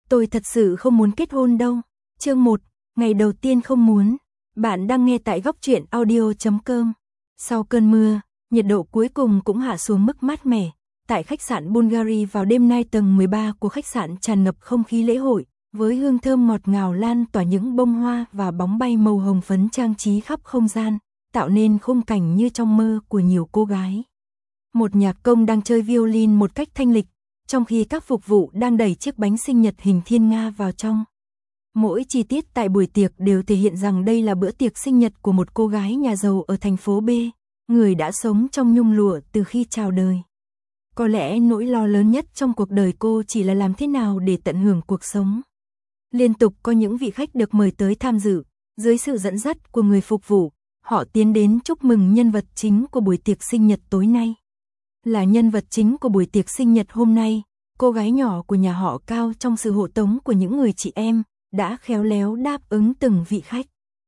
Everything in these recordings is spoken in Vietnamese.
Tôi thật sự không muốn kết hôn đâu. Chương 1, ngày đầu tiên không muốn. Bạn đang nghe tại góc truyện audio.com. Sau cơn mưa, nhiệt độ cuối cùng cũng hạ xuống mức mát mẻ. Tại khách sạn Bulgari vào đêm nay tầng 13 của khách sạn tràn ngập không khí lễ hội, với hương thơm ngọt ngào lan tỏa những bông hoa và bóng bay màu hồng phấn trang trí khắp không gian, tạo nên khung cảnh như trong mơ của nhiều cô gái. Một nhạc công đang chơi violin một cách thanh lịch, trong khi các phục vụ đang đẩy chiếc bánh sinh nhật hình thiên nga vào trong. Mỗi chi tiết tại buổi tiệc đều thể hiện rằng đây là bữa tiệc sinh nhật của một cô gái nhà giàu ở thành phố B, người đã sống trong nhung lụa từ khi chào đời. Có lẽ nỗi lo lớn nhất trong cuộc đời cô chỉ là làm thế nào để tận hưởng cuộc sống. Liên tục có những vị khách được mời tới tham dự, dưới sự dẫn dắt của người phục vụ, họ tiến đến chúc mừng nhân vật chính của buổi tiệc sinh nhật tối nay. Là nhân vật chính của buổi tiệc sinh nhật hôm nay, cô gái nhỏ của nhà họ Cao trong sự hộ tống của những người chị em, đã khéo léo đáp ứng từng vị khách.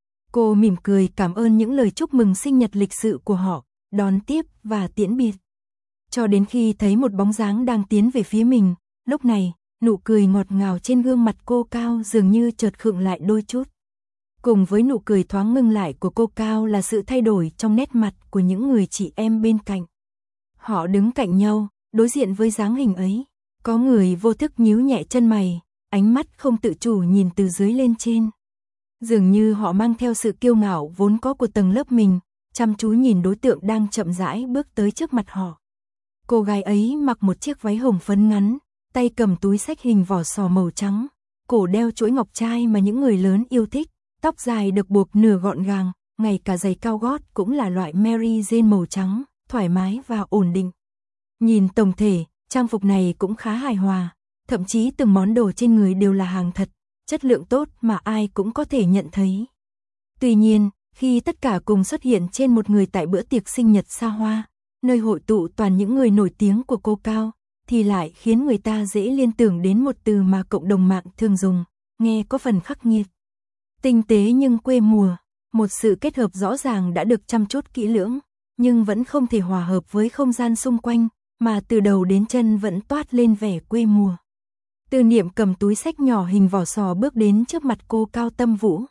Cô mỉm cười cảm ơn những lời chúc mừng sinh nhật lịch sự của họ, đón tiếp và tiễn biệt. Cho đến khi thấy một bóng dáng đang tiến về phía mình, lúc này, nụ cười ngọt ngào trên gương mặt cô Cao dường như chợt khựng lại đôi chút. Cùng với nụ cười thoáng ngưng lại của cô Cao là sự thay đổi trong nét mặt của những người chị em bên cạnh. Họ đứng cạnh nhau, đối diện với dáng hình ấy. Có người vô thức nhíu nhẹ chân mày, ánh mắt không tự chủ nhìn từ dưới lên trên. Dường như họ mang theo sự kiêu ngạo vốn có của tầng lớp mình, chăm chú nhìn đối tượng đang chậm rãi bước tới trước mặt họ. Cô gái ấy mặc một chiếc váy hồng phấn ngắn, tay cầm túi xách hình vỏ sò màu trắng, cổ đeo chuỗi ngọc trai mà những người lớn yêu thích, tóc dài được buộc nửa gọn gàng, ngay cả giày cao gót cũng là loại Mary Jane màu trắng, thoải mái và ổn định. Nhìn tổng thể, trang phục này cũng khá hài hòa, thậm chí từng món đồ trên người đều là hàng thật, chất lượng tốt mà ai cũng có thể nhận thấy. Tuy nhiên, khi tất cả cùng xuất hiện trên một người tại bữa tiệc sinh nhật xa hoa, nơi hội tụ toàn những người nổi tiếng của cô Cao, thì lại khiến người ta dễ liên tưởng đến một từ mà cộng đồng mạng thường dùng, nghe có phần khắc nghiệt. Tinh tế nhưng quê mùa, một sự kết hợp rõ ràng đã được chăm chút kỹ lưỡng, nhưng vẫn không thể hòa hợp với không gian xung quanh, mà từ đầu đến chân vẫn toát lên vẻ quê mùa. Tư Niệm cầm túi xách nhỏ hình vỏ sò bước đến trước mặt cô Cao Tâm Vũ.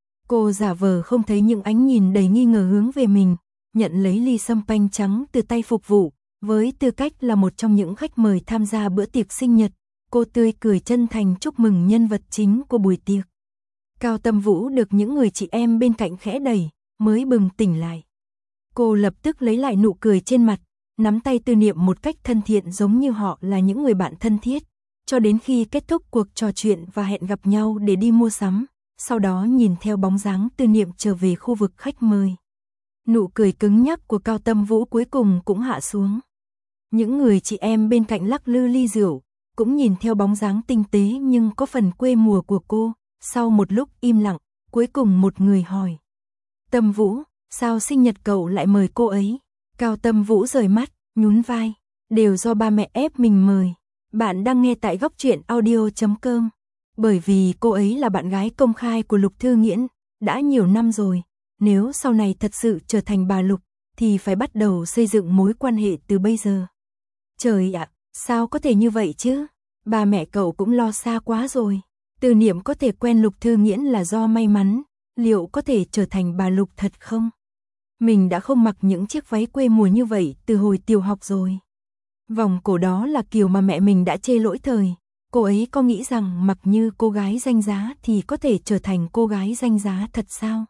Cô giả vờ không thấy những ánh nhìn đầy nghi ngờ hướng về mình, nhận lấy ly sâm panh trắng từ tay phục vụ, với tư cách là một trong những khách mời tham gia bữa tiệc sinh nhật, cô tươi cười chân thành chúc mừng nhân vật chính của buổi tiệc. Cao Tâm Vũ được những người chị em bên cạnh khẽ đẩy, mới bừng tỉnh lại. Cô lập tức lấy lại nụ cười trên mặt, nắm tay Tư Niệm một cách thân thiện giống như họ là những người bạn thân thiết, cho đến khi kết thúc cuộc trò chuyện và hẹn gặp nhau để đi mua sắm, sau đó nhìn theo bóng dáng Tư Niệm trở về khu vực khách mời. Nụ cười cứng nhắc của Cao Tâm Vũ cuối cùng cũng hạ xuống. Những người chị em bên cạnh lắc lư ly rượu, cũng nhìn theo bóng dáng tinh tế nhưng có phần quê mùa của cô. Sau một lúc im lặng, cuối cùng một người hỏi: Tâm Vũ, sao sinh nhật cậu lại mời cô ấy? Cao Tâm Vũ rời mắt, nhún vai: đều do ba mẹ ép mình mời. Bạn đang nghe tại góc truyện audio.com. Bởi vì cô ấy là bạn gái công khai của Lục Thư Nghiễn, đã nhiều năm rồi. Nếu sau này thật sự trở thành bà Lục, thì phải bắt đầu xây dựng mối quan hệ từ bây giờ. Trời ạ, sao có thể như vậy chứ? Ba mẹ cậu cũng lo xa quá rồi. Tư Niệm có thể quen Lục Thư Nghiễn là do may mắn, liệu có thể trở thành bà Lục thật không? Mình đã không mặc những chiếc váy quê mùa như vậy từ hồi tiểu học rồi. Vòng cổ đó là kiểu mà mẹ mình đã chê lỗi thời. Cô ấy có nghĩ rằng mặc như cô gái danh giá thì có thể trở thành cô gái danh giá thật sao?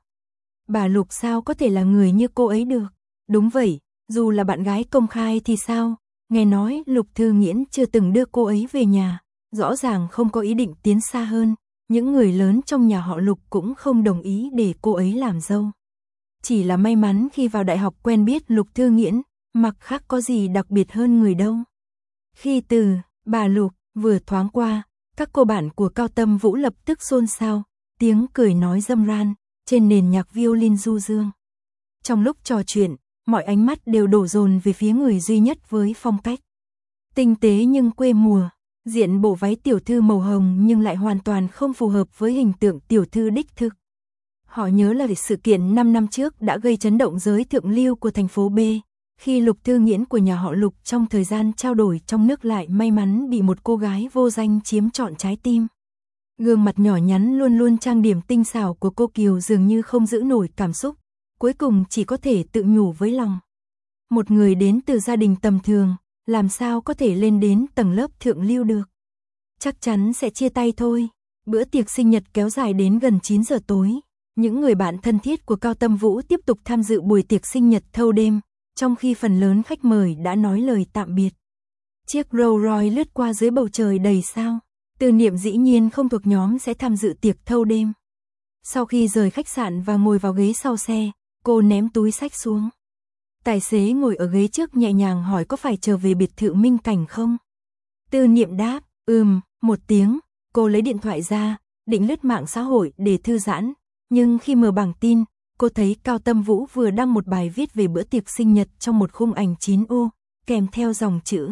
Bà Lục sao có thể là người như cô ấy được? Đúng vậy, dù là bạn gái công khai thì sao? Nghe nói Lục Thư Nghiễn chưa từng đưa cô ấy về nhà, rõ ràng không có ý định tiến xa hơn. Những người lớn trong nhà họ Lục cũng không đồng ý để cô ấy làm dâu. Chỉ là may mắn khi vào đại học quen biết Lục Thư Nghiễn, mặc khác có gì đặc biệt hơn người đâu. Khi từ bà Lục vừa thoáng qua, các cô bạn của Cao Tâm Vũ lập tức xôn xao, tiếng cười nói râm ran trên nền nhạc violin du dương. Trong lúc trò chuyện, mọi ánh mắt đều đổ dồn về phía người duy nhất với phong cách tinh tế nhưng quê mùa, diện bộ váy tiểu thư màu hồng nhưng lại hoàn toàn không phù hợp với hình tượng tiểu thư đích thực. Họ nhớ là sự kiện 5 năm trước đã gây chấn động giới thượng lưu của thành phố B, khi Lục Thư Nghiễn của nhà họ Lục trong thời gian trao đổi trong nước lại may mắn bị một cô gái vô danh chiếm trọn trái tim. Gương mặt nhỏ nhắn luôn luôn trang điểm tinh xảo của cô Kiều dường như không giữ nổi cảm xúc, cuối cùng chỉ có thể tự nhủ với lòng. Một người đến từ gia đình tầm thường, làm sao có thể lên đến tầng lớp thượng lưu được. Chắc chắn sẽ chia tay thôi. Bữa tiệc sinh nhật kéo dài đến gần 9 giờ tối. Những người bạn thân thiết của Cao Tâm Vũ tiếp tục tham dự buổi tiệc sinh nhật thâu đêm, trong khi phần lớn khách mời đã nói lời tạm biệt. Chiếc Rolls Royce lướt qua dưới bầu trời đầy sao. Tư Niệm dĩ nhiên không thuộc nhóm sẽ tham dự tiệc thâu đêm. Sau khi rời khách sạn và ngồi vào ghế sau xe, cô ném túi xách xuống. Tài xế ngồi ở ghế trước nhẹ nhàng hỏi có phải trở về biệt thự Minh Cảnh không? Tư Niệm đáp, một tiếng, cô lấy điện thoại ra, định lướt mạng xã hội để thư giãn, nhưng khi mở bảng tin, cô thấy Cao Tâm Vũ vừa đăng một bài viết về bữa tiệc sinh nhật trong một khung ảnh 9U, kèm theo dòng chữ.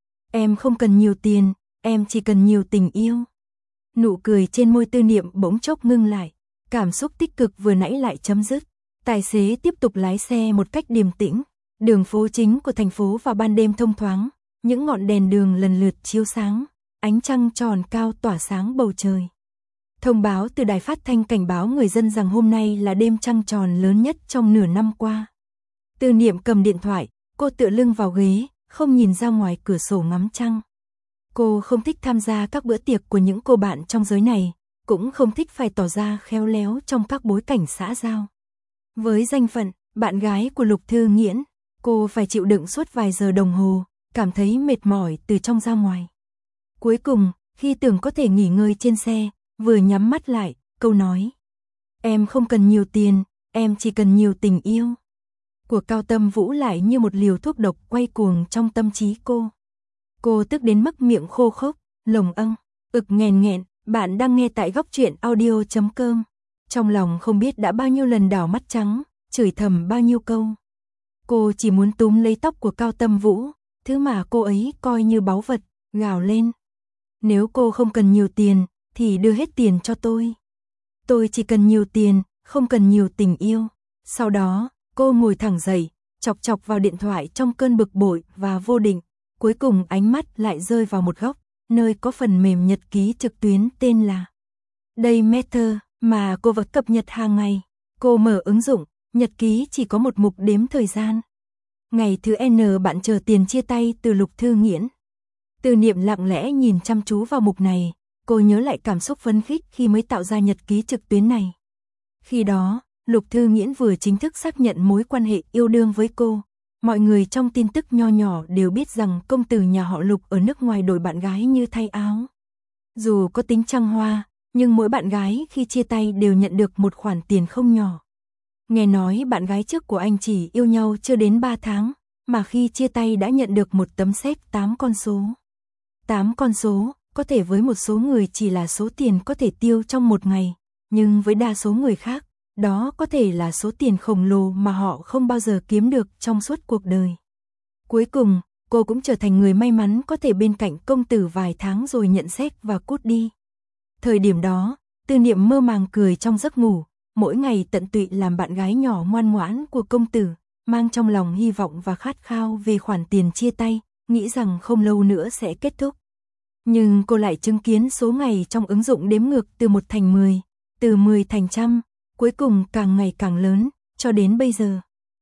Em không cần nhiều tiền, em chỉ cần nhiều tình yêu. Nụ cười trên môi Tư Niệm bỗng chốc ngưng lại, cảm xúc tích cực vừa nãy lại chấm dứt. Tài xế tiếp tục lái xe một cách điềm tĩnh, đường phố chính của thành phố vào ban đêm thông thoáng, những ngọn đèn đường lần lượt chiếu sáng, ánh trăng tròn cao tỏa sáng bầu trời. Thông báo từ đài phát thanh cảnh báo người dân rằng hôm nay là đêm trăng tròn lớn nhất trong nửa năm qua. Tư Niệm cầm điện thoại, cô tựa lưng vào ghế, không nhìn ra ngoài cửa sổ ngắm trăng. Cô không thích tham gia các bữa tiệc của những cô bạn trong giới này, cũng không thích phải tỏ ra khéo léo trong các bối cảnh xã giao. Với danh phận, bạn gái của Lục Thư Nghiễn, cô phải chịu đựng suốt vài giờ đồng hồ, cảm thấy mệt mỏi từ trong ra ngoài. Cuối cùng, khi tưởng có thể nghỉ ngơi trên xe, vừa nhắm mắt lại, câu nói. Em không cần nhiều tiền, em chỉ cần nhiều tình yêu. Của Cao Tâm Vũ lại như một liều thuốc độc quay cuồng trong tâm trí cô. Cô tức đến mức miệng khô khốc, lồng nghẹn nghẹn, bạn đang nghe tại góc truyện audio.com. Trong lòng không biết đã bao nhiêu lần đảo mắt trắng, chửi thầm bao nhiêu câu. Cô chỉ muốn túm lấy tóc của Cao Tâm Vũ, thứ mà cô ấy coi như báu vật, gào lên. Nếu cô không cần nhiều tiền, thì đưa hết tiền cho tôi. Tôi chỉ cần nhiều tiền, không cần nhiều tình yêu. Sau đó, cô ngồi thẳng dậy, chọc chọc vào điện thoại trong cơn bực bội và vô định. Cuối cùng ánh mắt lại rơi vào một góc, nơi có phần mềm nhật ký trực tuyến tên là Daymeter mà cô vẫn cập nhật hàng ngày. Cô mở ứng dụng, nhật ký chỉ có một mục đếm thời gian. Ngày thứ N bạn chờ tiền chia tay từ Lục Thư Nghiễn. Tư Niệm lặng lẽ nhìn chăm chú vào mục này, cô nhớ lại cảm xúc phấn khích khi mới tạo ra nhật ký trực tuyến này. Khi đó, Lục Thư Nghiễn vừa chính thức xác nhận mối quan hệ yêu đương với cô. Mọi người trong tin tức nho nhỏ đều biết rằng công tử nhà họ Lục ở nước ngoài đổi bạn gái như thay áo. Dù có tính trăng hoa, nhưng mỗi bạn gái khi chia tay đều nhận được một khoản tiền không nhỏ. Nghe nói bạn gái trước của anh chỉ yêu nhau chưa đến 3 tháng, mà khi chia tay đã nhận được một tấm séc 8 con số. 8 con số, có thể với một số người chỉ là số tiền có thể tiêu trong một ngày, nhưng với đa số người khác, đó có thể là số tiền khổng lồ mà họ không bao giờ kiếm được trong suốt cuộc đời. Cuối cùng, cô cũng trở thành người may mắn có thể bên cạnh công tử vài tháng rồi nhận séc và cút đi. Thời điểm đó, Tư Niệm mơ màng cười trong giấc ngủ, mỗi ngày tận tụy làm bạn gái nhỏ ngoan ngoãn của công tử, mang trong lòng hy vọng và khát khao về khoản tiền chia tay, nghĩ rằng không lâu nữa sẽ kết thúc. Nhưng cô lại chứng kiến số ngày trong ứng dụng đếm ngược từ 1 thành 10, từ 10 thành trăm, cuối cùng càng ngày càng lớn, cho đến bây giờ.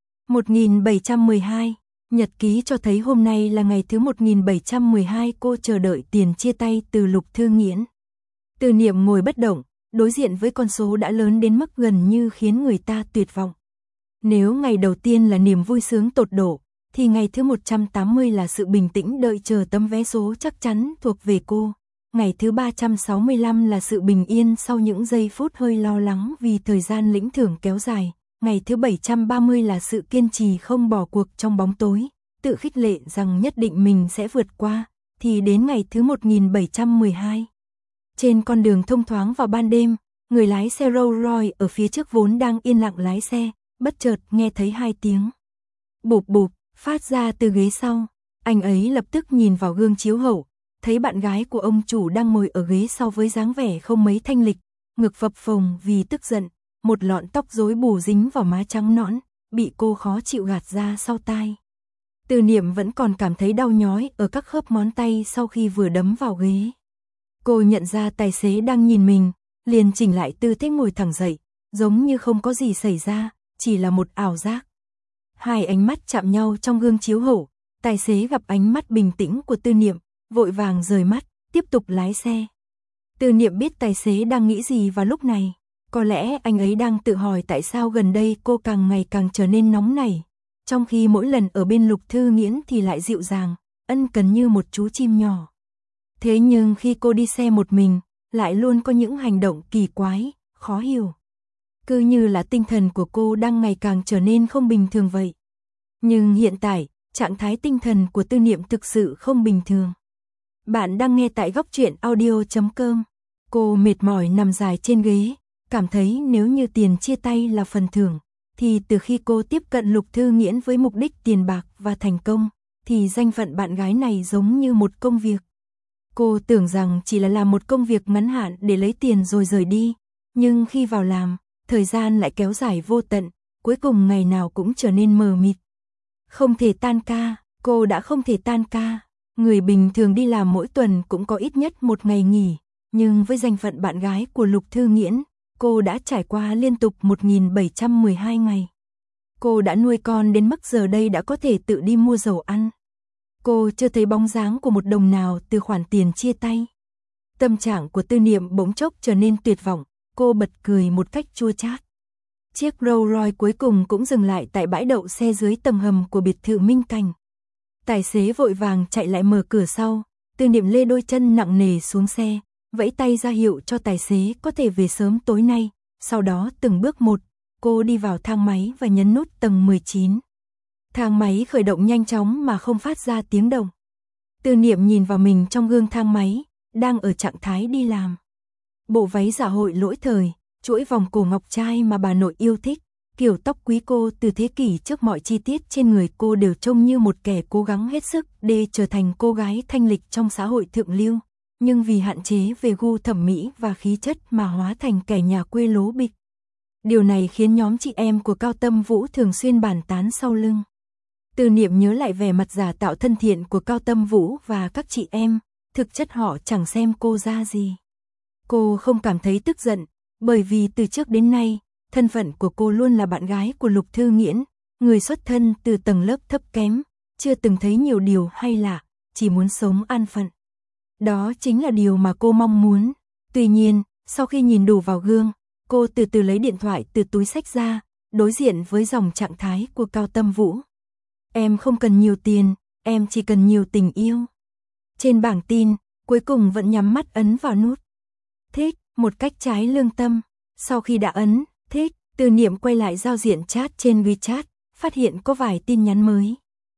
1712, nhật ký cho thấy hôm nay là ngày thứ 1712 cô chờ đợi tiền chia tay từ Lục Thư Nghiễn. Tư Niệm ngồi bất động, đối diện với con số đã lớn đến mức gần như khiến người ta tuyệt vọng. Nếu ngày đầu tiên là niềm vui sướng tột độ, thì ngày thứ 180 là sự bình tĩnh đợi chờ tấm vé số chắc chắn thuộc về cô. Ngày thứ 365 là sự bình yên sau những giây phút hơi lo lắng vì thời gian lĩnh thưởng kéo dài. Ngày thứ 730 là sự kiên trì không bỏ cuộc trong bóng tối, tự khích lệ rằng nhất định mình sẽ vượt qua. Thì đến ngày thứ 1712. Trên con đường thông thoáng vào ban đêm, người lái xe Rolls Royce ở phía trước vốn đang yên lặng lái xe, bất chợt nghe thấy 2 tiếng bụp bụp phát ra từ ghế sau. Anh ấy lập tức nhìn vào gương chiếu hậu, thấy bạn gái của ông chủ đang ngồi ở ghế sau với dáng vẻ không mấy thanh lịch, ngực phập phồng vì tức giận, một lọn tóc rối bù dính vào má trắng nõn, bị cô khó chịu gạt ra sau tai. Tư Niệm vẫn còn cảm thấy đau nhói ở các khớp ngón tay sau khi vừa đấm vào ghế. Cô nhận ra tài xế đang nhìn mình, liền chỉnh lại tư thế ngồi thẳng dậy, giống như không có gì xảy ra, chỉ là một ảo giác. Hai ánh mắt chạm nhau trong gương chiếu hậu, tài xế gặp ánh mắt bình tĩnh của Tư Niệm, vội vàng rời mắt, tiếp tục lái xe. Tư Niệm biết tài xế đang nghĩ gì vào lúc này, có lẽ anh ấy đang tự hỏi tại sao gần đây cô càng ngày càng trở nên nóng nảy, trong khi mỗi lần ở bên Lục Thư Nghiễn thì lại dịu dàng, ân cần như một chú chim nhỏ. Thế nhưng khi cô đi xe một mình, lại luôn có những hành động kỳ quái, khó hiểu. Cứ như là tinh thần của cô đang ngày càng trở nên không bình thường vậy. Nhưng hiện tại, trạng thái tinh thần của Tư Niệm thực sự không bình thường. Bạn đang nghe tại Góc Truyện Audio.com. Cô mệt mỏi nằm dài trên ghế, cảm thấy nếu như tiền chia tay là phần thưởng, thì từ khi cô tiếp cận Lục Thư Nghiễn với mục đích tiền bạc và thành công, thì danh phận bạn gái này giống như một công việc. Cô tưởng rằng chỉ là làm một công việc ngắn hạn để lấy tiền rồi rời đi, nhưng khi vào làm, thời gian lại kéo dài vô tận, cuối cùng ngày nào cũng trở nên mờ mịt. Không thể tan ca, cô đã không thể tan ca. Người bình thường đi làm mỗi tuần cũng có ít nhất một ngày nghỉ, nhưng với danh phận bạn gái của Lục Thư Nghiễn, cô đã trải qua liên tục 1712 ngày. Cô đã nuôi con đến mức giờ đây đã có thể tự đi mua dầu ăn. Cô chưa thấy bóng dáng của một đồng nào từ khoản tiền chia tay. Tâm trạng của Tư Niệm bỗng chốc trở nên tuyệt vọng, cô bật cười một cách chua chát. Chiếc Rolls Royce cuối cùng cũng dừng lại tại bãi đậu xe dưới tầng hầm của biệt thự Minh Cảnh. Tài xế vội vàng chạy lại mở cửa sau, Tư Niệm lê đôi chân nặng nề xuống xe, vẫy tay ra hiệu cho tài xế có thể về sớm tối nay, sau đó từng bước một, cô đi vào thang máy và nhấn nút tầng 19. Thang máy khởi động nhanh chóng mà không phát ra tiếng động. Tư Niệm nhìn vào mình trong gương thang máy, đang ở trạng thái đi làm. Bộ váy dạ hội lỗi thời, chuỗi vòng cổ ngọc trai mà bà nội yêu thích, kiểu tóc quý cô từ thế kỷ trước, mọi chi tiết trên người cô đều trông như một kẻ cố gắng hết sức để trở thành cô gái thanh lịch trong xã hội thượng lưu, nhưng vì hạn chế về gu thẩm mỹ và khí chất mà hóa thành kẻ nhà quê lố bịch. Điều này khiến nhóm chị em của Cao Tâm Vũ thường xuyên bàn tán sau lưng. Tư Niệm nhớ lại vẻ mặt giả tạo thân thiện của Cao Tâm Vũ và các chị em, thực chất họ chẳng xem cô ra gì. Cô không cảm thấy tức giận, bởi vì từ trước đến nay, thân phận của cô luôn là bạn gái của Lục Thư Nghiễn, người xuất thân từ tầng lớp thấp kém, chưa từng thấy nhiều điều hay lạ, chỉ muốn sống an phận. Đó chính là điều mà cô mong muốn. Tuy nhiên, sau khi nhìn đủ vào gương, cô từ từ lấy điện thoại từ túi xách ra, đối diện với dòng trạng thái của Cao Tâm Vũ. Em không cần nhiều tiền, em chỉ cần nhiều tình yêu. Trên bảng tin, cuối cùng vẫn nhắm mắt ấn vào nút thích, một cách trái lương tâm. Sau khi đã ấn thích, Tư Niệm quay lại giao diện chat trên WeChat, phát hiện có vài tin nhắn mới.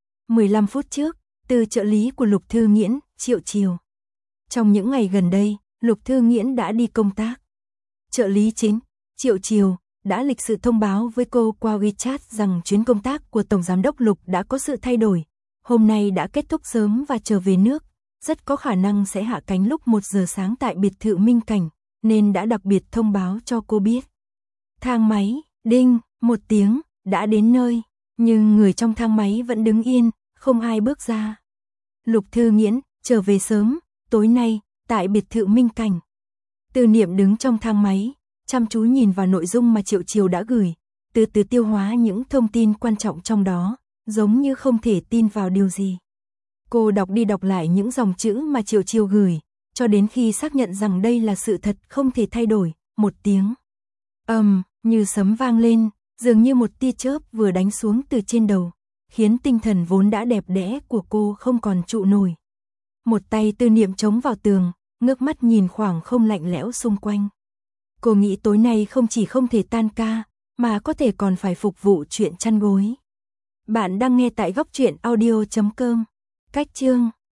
15 phút trước, từ trợ lý của Lục Thư Nghiễn, Triệu Chiều. Trong những ngày gần đây, Lục Thư Nghiễn đã đi công tác. Trợ lý chính, Triệu Chiều, đã lịch sự thông báo với cô qua WeChat rằng chuyến công tác của Tổng Giám đốc Lục đã có sự thay đổi. Hôm nay đã kết thúc sớm và trở về nước, rất có khả năng sẽ hạ cánh lúc 1 giờ sáng tại biệt thự Minh Cảnh, nên đã đặc biệt thông báo cho cô biết. Thang máy, đinh, một tiếng, đã đến nơi, nhưng người trong thang máy vẫn đứng yên, không ai bước ra. Lục Thư Nghiễn, trở về sớm, tối nay, tại biệt thự Minh Cảnh. Tư Niệm đứng trong thang máy, chăm chú nhìn vào nội dung mà Triệu Chiều đã gửi, từ từ tiêu hóa những thông tin quan trọng trong đó, giống như không thể tin vào điều gì. Cô đọc đi đọc lại những dòng chữ mà Triệu Chiều gửi, cho đến khi xác nhận rằng đây là sự thật không thể thay đổi, một tiếng như sấm vang lên, dường như một tia chớp vừa đánh xuống từ trên đầu, khiến tinh thần vốn đã đẹp đẽ của cô không còn trụ nổi. Một tay Tư Niệm chống vào tường, ngước mắt nhìn khoảng không lạnh lẽo xung quanh. Cô nghĩ tối nay không chỉ không thể tan ca, mà có thể còn phải phục vụ chuyện chăn gối. Bạn đang nghe tại Góc Truyện Audio.com. Cách chương